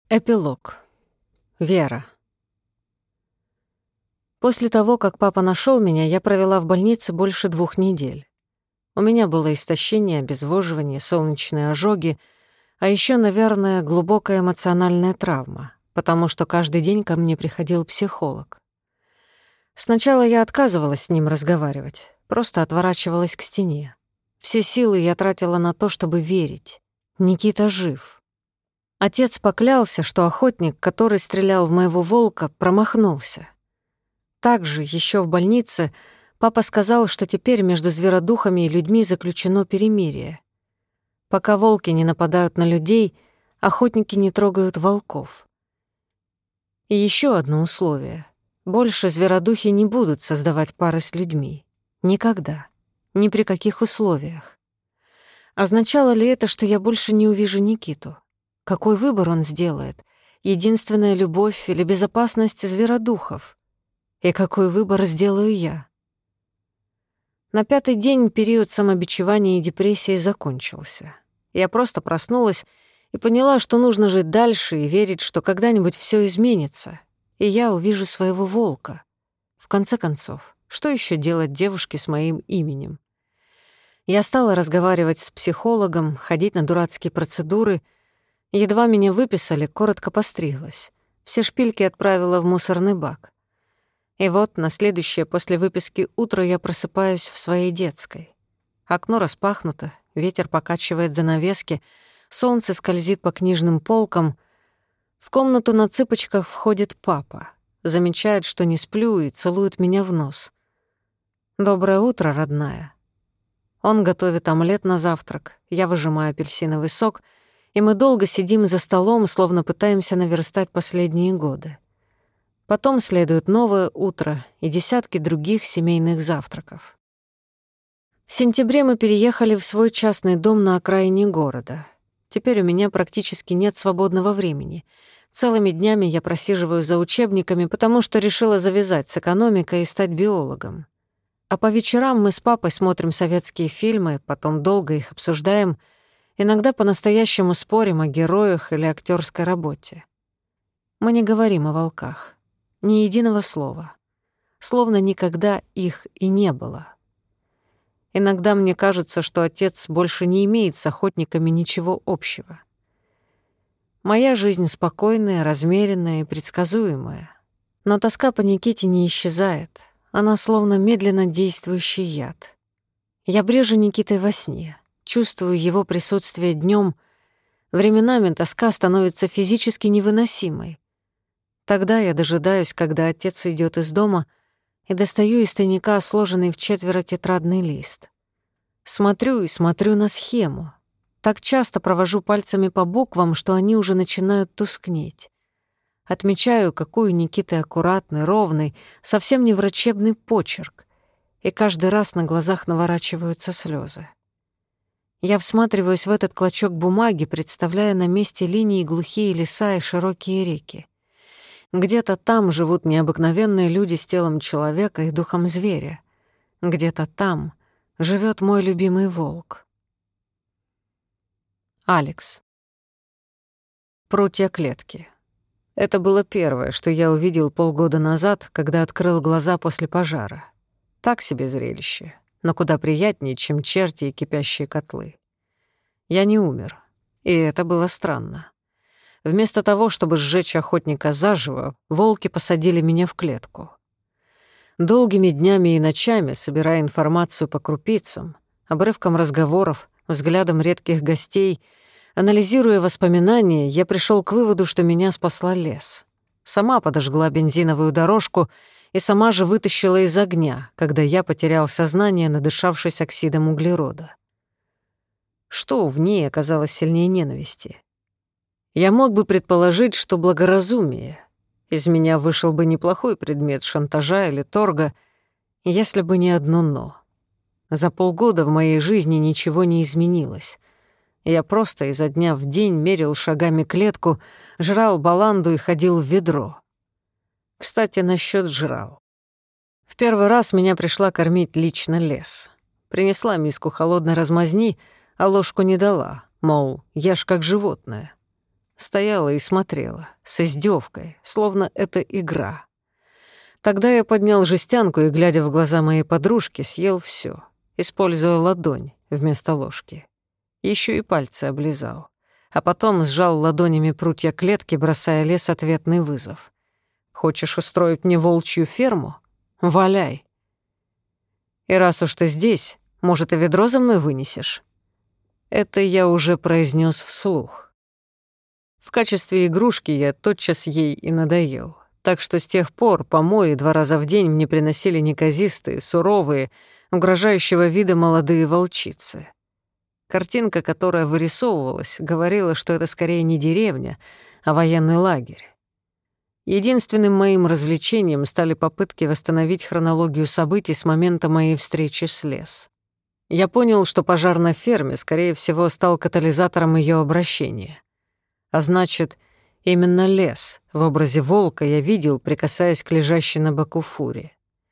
Эпилог. Вера. После того, как папа нашел меня, я провела в больнице больше 2 недель. У меня было истощение, обезвоживание, солнечные ожоги, а еще, наверное, глубокая эмоциональная травма, потому что каждый день ко мне приходил психолог. Сначала я отказывалась с ним разговаривать, просто отворачивалась к стене. Все силы я тратила на то, чтобы верить. Никита жив. Отец поклялся, что охотник, который стрелял в моего волка, промахнулся. Также еще в больнице папа сказал, что теперь между зверодухами и людьми заключено перемирие. Пока волки не нападают на людей, охотники не трогают волков. И еще одно условие. Больше зверодухи не будут создавать пары с людьми. Никогда. Ни при каких условиях. Означало ли это, что я больше не увижу Никиту? Какой выбор он сделает? Единственная любовь или безопасность зверодухов? И какой выбор сделаю я? На 5-й день период самобичевания и депрессии закончился. Я просто проснулась и поняла, что нужно жить дальше и верить, что когда-нибудь все изменится, и я увижу своего волка. В конце концов, что еще делать девушке с моим именем? Я стала разговаривать с психологом, ходить на дурацкие процедуры. Едва меня выписали, коротко постриглась. Все шпильки отправила в мусорный бак. И вот на следующее после выписки утро я просыпаюсь в своей детской. Окно распахнуто, ветер покачивает занавески, солнце скользит по книжным полкам. В комнату на цыпочках входит папа. Замечает, что не сплю, и целует меня в нос. «Доброе утро, родная». Он готовит омлет на завтрак, я выжимаю апельсиновый сок, и мы долго сидим за столом, словно пытаемся наверстать последние годы. Потом следует новое утро и десятки других семейных завтраков. В сентябре мы переехали в свой частный дом на окраине города. Теперь у меня практически нет свободного времени. Целыми днями я просиживаю за учебниками, потому что решила завязать с экономикой и стать биологом. А по вечерам мы с папой смотрим советские фильмы, потом долго их обсуждаем, иногда по-настоящему спорим о героях или актерской работе. Мы не говорим о волках. Ни единого слова. Словно никогда их и не было. Иногда мне кажется, что отец больше не имеет с охотниками ничего общего. Моя жизнь спокойная, размеренная и предсказуемая. Но тоска по Никите не исчезает. Она словно медленно действующий яд. Я брежу Никитой во сне, чувствую его присутствие днем. Временами тоска становится физически невыносимой. Тогда я дожидаюсь, когда отец уйдет из дома, и достаю из тайника сложенный в4 тетрадный лист. Смотрю и смотрю на схему. Так часто провожу пальцами по буквам, что они уже начинают тускнеть. Отмечаю, какой у Никиты аккуратный, ровный, совсем не врачебный почерк, и каждый раз на глазах наворачиваются слезы. Я всматриваюсь в этот клочок бумаги, представляя на месте линии глухие леса и широкие реки. Где-то там живут необыкновенные люди с телом человека и духом зверя. Где-то там живет мой любимый волк. Алекс. Прутья клетки. Это было первое, что я увидел полгода назад, когда открыл глаза после пожара. Так себе зрелище, но куда приятнее, чем черти и кипящие котлы. Я не умер, и это было странно. Вместо того, чтобы сжечь охотника заживо, волки посадили меня в клетку. Долгими днями и ночами, собирая информацию по крупицам, обрывкам разговоров, взглядам редких гостей, анализируя воспоминания, я пришел к выводу, что меня спасла лес. Сама подожгла бензиновую дорожку и сама же вытащила из огня, когда я потерял сознание, надышавшись оксидом углерода. Что в ней оказалось сильнее ненависти? Я мог бы предположить, что благоразумие. Из меня вышел бы неплохой предмет шантажа или торга, если бы не одно «но». За полгода в моей жизни ничего не изменилось. Я просто изо дня в день мерил шагами клетку, жрал баланду и ходил в ведро. Кстати, насчет жрал. В первый раз меня пришла кормить лично лес. Принесла миску холодной размазни, а ложку не дала, мол, ешь как животное. Стояла и смотрела, с издевкой, словно это игра. Тогда я поднял жестянку и, глядя в глаза моей подружки, съел все, используя ладонь вместо ложки. Еще и пальцы облизал. А потом сжал ладонями прутья клетки, бросая Лес ответный вызов. «Хочешь устроить мне волчью ферму? Валяй. И раз уж ты здесь, может, и ведро за мной вынесешь?» Это я уже произнес вслух. В качестве игрушки я тотчас ей и надоел. Так что с тех пор помои 2 раза в день мне приносили неказистые, суровые, угрожающего вида молодые волчицы. Картинка, которая вырисовывалась, говорила, что это скорее не деревня, а военный лагерь. Единственным моим развлечением стали попытки восстановить хронологию событий с момента моей встречи с Лес. Я понял, что пожар на ферме, скорее всего, стал катализатором ее обращения. А значит, именно Лес в образе волка я видел, прикасаясь к лежащей на боку Фуре.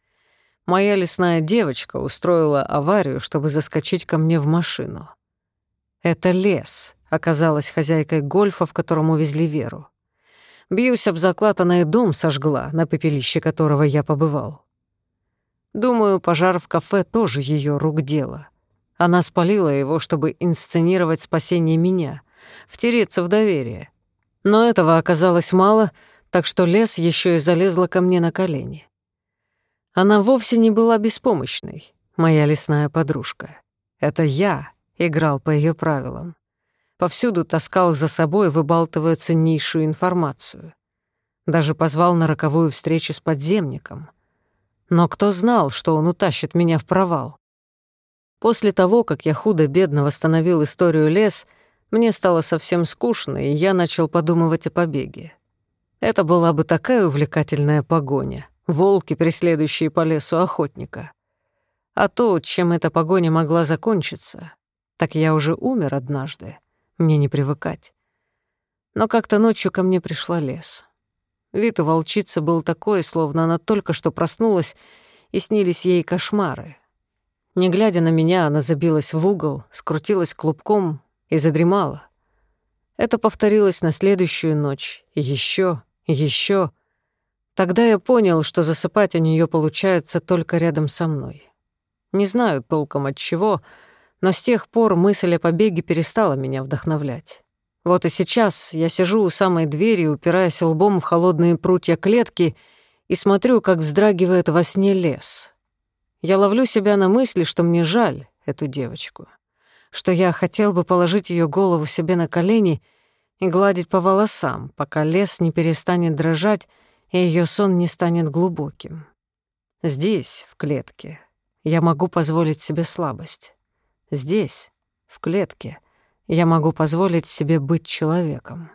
Моя лесная девочка устроила аварию, чтобы заскочить ко мне в машину. Это Лес оказалась хозяйкой гольфа, в котором увезли Веру. Бьюсь об заклад, она и дом сожгла, на пепелище которого я побывал. Думаю, пожар в кафе тоже ее рук дело. Она спалила его, чтобы инсценировать спасение меня, втереться в доверие. Но этого оказалось мало, так что Лес еще и залезла ко мне на колени. Она вовсе не была беспомощной, моя лесная подружка. Это я играл по ее правилам. Повсюду таскал за собой, выбалтывая ценнейшую информацию. Даже позвал на роковую встречу с подземником. Но кто знал, что он утащит меня в провал? После того, как я худо-бедно восстановил историю Лес, мне стало совсем скучно, и я начал подумывать о побеге. Это была бы такая увлекательная погоня, волки, преследующие по лесу охотника. А то, чем эта погоня могла закончиться, так я уже умер однажды, мне не привыкать. Но как-то ночью ко мне пришла Лес. Вид у волчицы был такой, словно она только что проснулась, и снились ей кошмары. Не глядя на меня, она забилась в угол, скрутилась клубком и задремала. Это повторилось на следующую ночь, и еще. Тогда я понял, что засыпать у нее получается только рядом со мной. Не знаю толком от чего, но с тех пор мысль о побеге перестала меня вдохновлять. Вот и сейчас я сижу у самой двери, упираясь лбом в холодные прутья клетки, и смотрю, как вздрагивает во сне Лес. Я ловлю себя на мысли, что мне жаль эту девочку, что я хотел бы положить ее голову себе на колени и гладить по волосам, пока Лес не перестанет дрожать и ее сон не станет глубоким. Здесь, в клетке, я могу позволить себе слабость. Здесь, в клетке, я могу позволить себе быть человеком.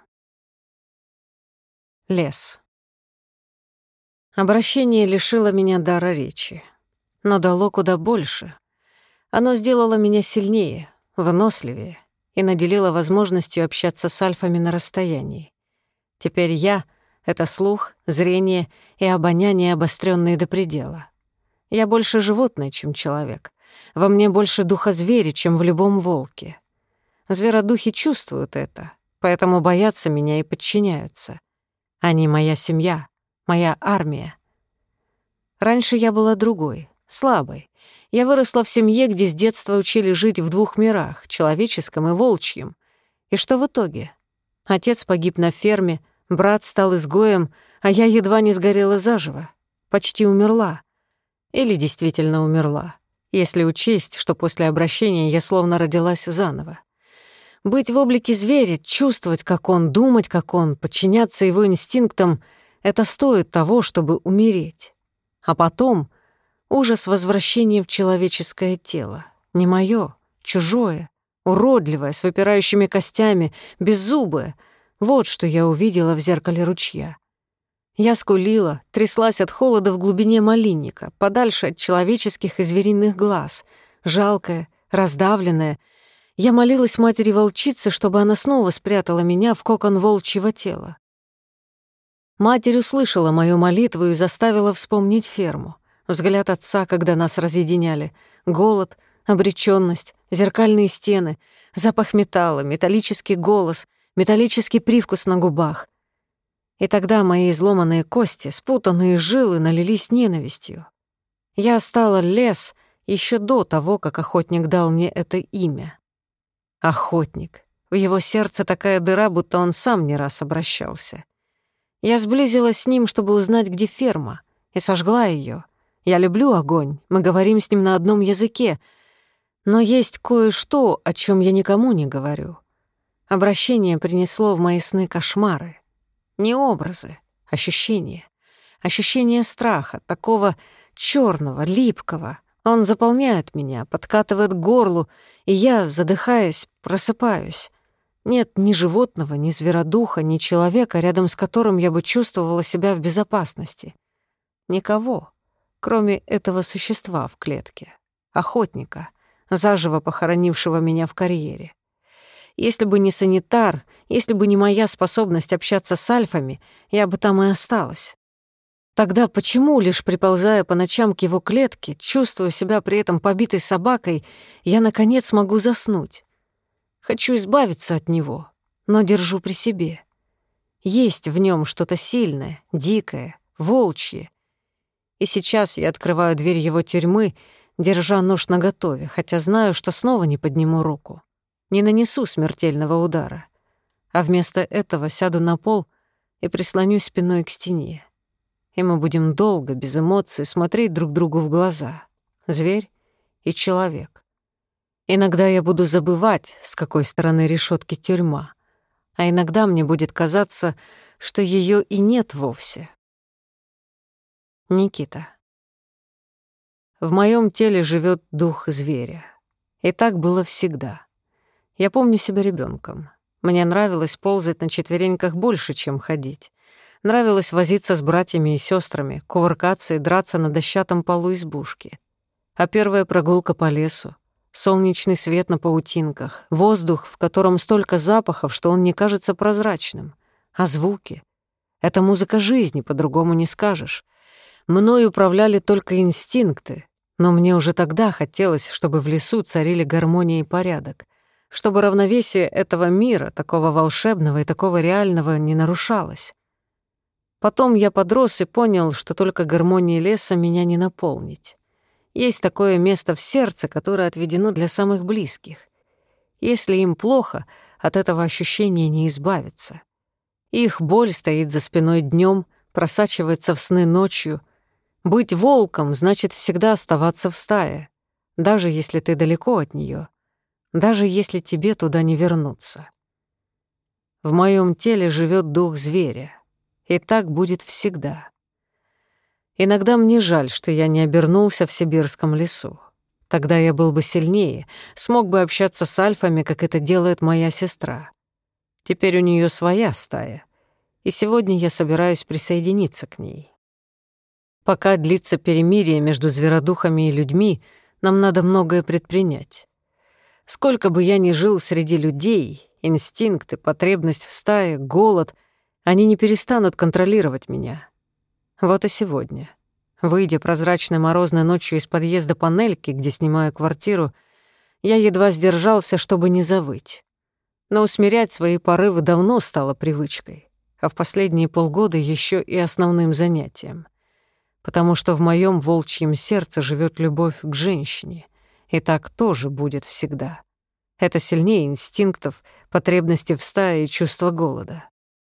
Лес. Обращение лишило меня дара речи, но дало куда больше. Оно сделало меня сильнее, выносливее и наделило возможностью общаться с альфами на расстоянии. Теперь я — это слух, зрение и обоняние, обострённые до предела. Я больше животное, чем человек. Во мне больше духа зверя, чем в любом волке. Зверодухи чувствуют это, поэтому боятся меня и подчиняются. Они моя семья, моя армия. Раньше я была другой, слабой. Я выросла в семье, где с детства учили жить в 2 мирах, человеческом и волчьем. И что в итоге? Отец погиб на ферме, брат стал изгоем, а я едва не сгорела заживо. Почти умерла. Или действительно умерла, если учесть, что после обращения я словно родилась заново. Быть в облике зверя, чувствовать, как он, думать, как он, подчиняться его инстинктам — это стоит того, чтобы умереть. А потом ужас возвращения в человеческое тело. Не моё, чужое, уродливое, с выпирающими костями, беззубое. Вот что я увидела в зеркале ручья. Я скулила, тряслась от холода в глубине малинника, подальше от человеческих и звериных глаз, жалкая, раздавленная. Я молилась матери-волчице, чтобы она снова спрятала меня в кокон волчьего тела. Матерь услышала мою молитву и заставила вспомнить ферму. Взгляд отца, когда нас разъединяли, голод, обречённость, зеркальные стены, запах металла, металлический голос, металлический привкус на губах. И тогда мои изломанные кости, спутанные жилы налились ненавистью. Я стала лес еще до того, как охотник дал мне это имя. Охотник. В его сердце такая дыра, будто он сам не раз обращался. Я сблизилась с ним, чтобы узнать, где ферма, и сожгла ее. Я люблю огонь, мы говорим с ним на одном языке, но есть кое-что, о чем я никому не говорю. Обращение принесло в мои сны кошмары. Не образы, ощущения. Ощущение страха, такого черного, липкого. Он заполняет меня, подкатывает к горлу, и я, задыхаясь, просыпаюсь. Нет ни животного, ни зверодуха, ни человека, рядом с которым я бы чувствовала себя в безопасности. Никого, кроме этого существа в клетке. Охотника, заживо похоронившего меня в карьере. Если бы не санитар, если бы не моя способность общаться с альфами, я бы там и осталась. Тогда почему, лишь приползая по ночам к его клетке, чувствуя себя при этом побитой собакой, я, наконец, могу заснуть? Хочу избавиться от него, но держу при себе. Есть в нем что-то сильное, дикое, волчье. И сейчас я открываю дверь его тюрьмы, держа нож наготове, хотя знаю, что снова не подниму руку. Не нанесу смертельного удара, а вместо этого сяду на пол и прислонюсь спиной к стене. И мы будем долго, без эмоций, смотреть друг другу в глаза. Зверь и человек. Иногда я буду забывать, с какой стороны решетки тюрьма, а иногда мне будет казаться, что ее и нет вовсе. Никита. В моем теле живет дух зверя. И так было всегда. Я помню себя ребенком. Мне нравилось ползать на четвереньках больше, чем ходить. Нравилось возиться с братьями и сестрами, кувыркаться и драться на дощатом полу избушки. А первая прогулка по лесу, солнечный свет на паутинках, воздух, в котором столько запахов, что он не кажется прозрачным. А звуки — это музыка жизни, по-другому не скажешь. Мною управляли только инстинкты, но мне уже тогда хотелось, чтобы в лесу царили гармония и порядок, чтобы равновесие этого мира, такого волшебного и такого реального, не нарушалось. Потом я подрос и понял, что только гармонией леса меня не наполнить. Есть такое место в сердце, которое отведено для самых близких. Если им плохо, от этого ощущения не избавиться. Их боль стоит за спиной днем, просачивается в сны ночью. Быть волком значит всегда оставаться в стае, даже если ты далеко от нее, даже если тебе туда не вернуться. В моем теле живет дух зверя, и так будет всегда. Иногда мне жаль, что я не обернулся в сибирском лесу. Тогда я был бы сильнее, смог бы общаться с альфами, как это делает моя сестра. Теперь у нее своя стая, и сегодня я собираюсь присоединиться к ней. Пока длится перемирие между зверодухами и людьми, нам надо многое предпринять. Сколько бы я ни жил среди людей, инстинкты, потребность в стае, голод, они не перестанут контролировать меня. Вот и сегодня. Выйдя прозрачной морозной ночью из подъезда панельки, где снимаю квартиру, я едва сдержался, чтобы не завыть. Но усмирять свои порывы давно стало привычкой, а в последние полгода еще и основным занятием. Потому что в моем волчьем сердце живет любовь к женщине, и так тоже будет всегда. Это сильнее инстинктов, потребности в стае и чувства голода.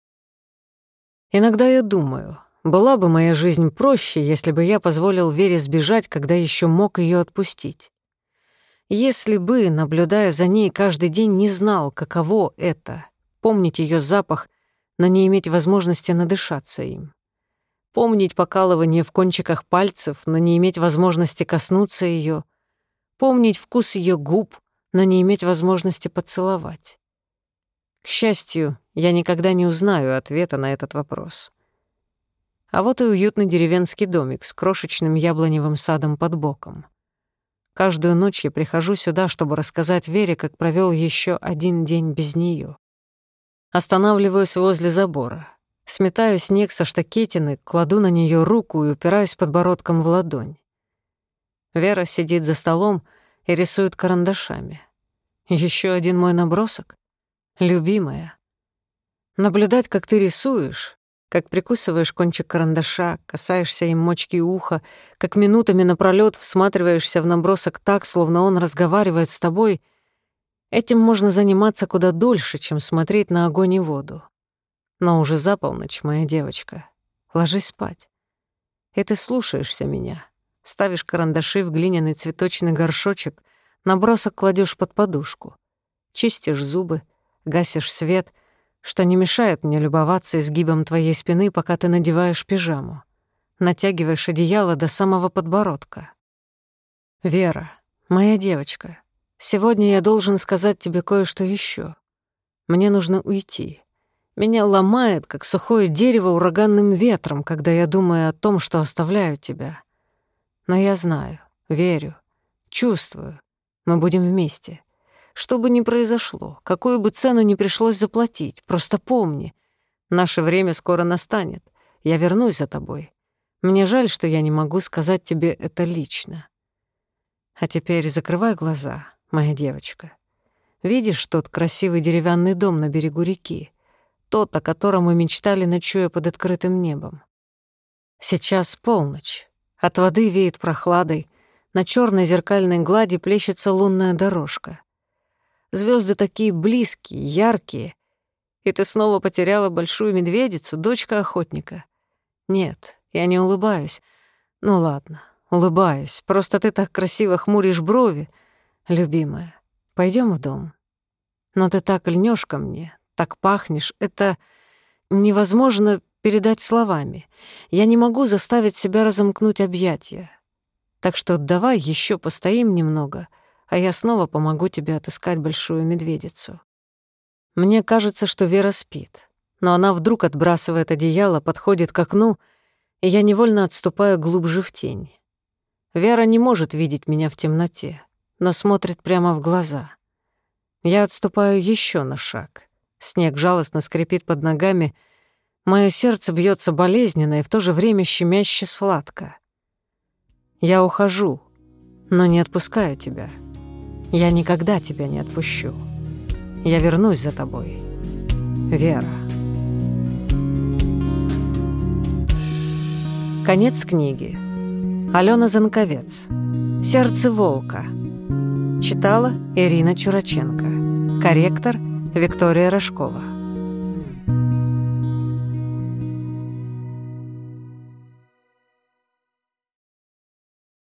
Иногда я думаю, была бы моя жизнь проще, если бы я позволил Вере сбежать, когда еще мог ее отпустить. Если бы, наблюдая за ней каждый день, не знал, каково это — помнить ее запах, но не иметь возможности надышаться им. Помнить покалывание в кончиках пальцев, но не иметь возможности коснуться ее. Помнить вкус ее губ, но не иметь возможности поцеловать. К счастью, я никогда не узнаю ответа на этот вопрос. А вот и уютный деревенский домик с крошечным яблоневым садом под боком. Каждую ночь я прихожу сюда, чтобы рассказать Вере, как провел еще один день без нее. Останавливаюсь возле забора. Сметаю снег со штакетины, кладу на нее руку и упираюсь подбородком в ладонь. Вера сидит за столом и рисует карандашами. Еще один мой набросок? Любимая. Наблюдать, как ты рисуешь, как прикусываешь кончик карандаша, касаешься им мочки уха, как минутами напролёт всматриваешься в набросок так, словно он разговаривает с тобой, этим можно заниматься куда дольше, чем смотреть на огонь и воду. Но уже за полночь, моя девочка. Ложись спать. И ты слушаешься меня. Ставишь карандаши в глиняный цветочный горшочек, набросок кладешь под подушку. Чистишь зубы, гасишь свет, что не мешает мне любоваться изгибом твоей спины, пока ты надеваешь пижаму. Натягиваешь одеяло до самого подбородка. Вера, моя девочка, сегодня я должен сказать тебе кое-что еще. Мне нужно уйти. Меня ломает, как сухое дерево, ураганным ветром, когда я думаю о том, что оставляю тебя. Но я знаю, верю, чувствую. Мы будем вместе. Что бы ни произошло, какую бы цену ни пришлось заплатить, просто помни, наше время скоро настанет. Я вернусь за тобой. Мне жаль, что я не могу сказать тебе это лично. А теперь закрывай глаза, моя девочка. Видишь тот красивый деревянный дом на берегу реки? Тот, о котором мы мечтали, ночуя под открытым небом. Сейчас полночь. От воды веет прохладой. На черной зеркальной глади плещется лунная дорожка. Звезды такие близкие, яркие. И ты снова потеряла большую медведицу, дочка охотника. Нет, я не улыбаюсь. Ну ладно, улыбаюсь. Просто ты так красиво хмуришь брови. Любимая, пойдем в дом. Но ты так льнешь ко мне, так пахнешь. Это невозможно передать словами. Я не могу заставить себя разомкнуть объятия. Так что давай еще постоим немного, а я снова помогу тебе отыскать большую медведицу. Мне кажется, что Вера спит, но она вдруг отбрасывает одеяло, подходит к окну, и я невольно отступаю глубже в тень. Вера не может видеть меня в темноте, но смотрит прямо в глаза. Я отступаю еще на шаг. Снег жалостно скрипит под ногами. Моё сердце бьется болезненно и в то же время щемяще сладко. Я ухожу, но не отпускаю тебя. Я никогда тебя не отпущу. Я вернусь за тобой. Вера. Конец книги. Алена Занковец. «Сердце волка». Читала Ирина Чураченко. Корректор Виктория Рожкова.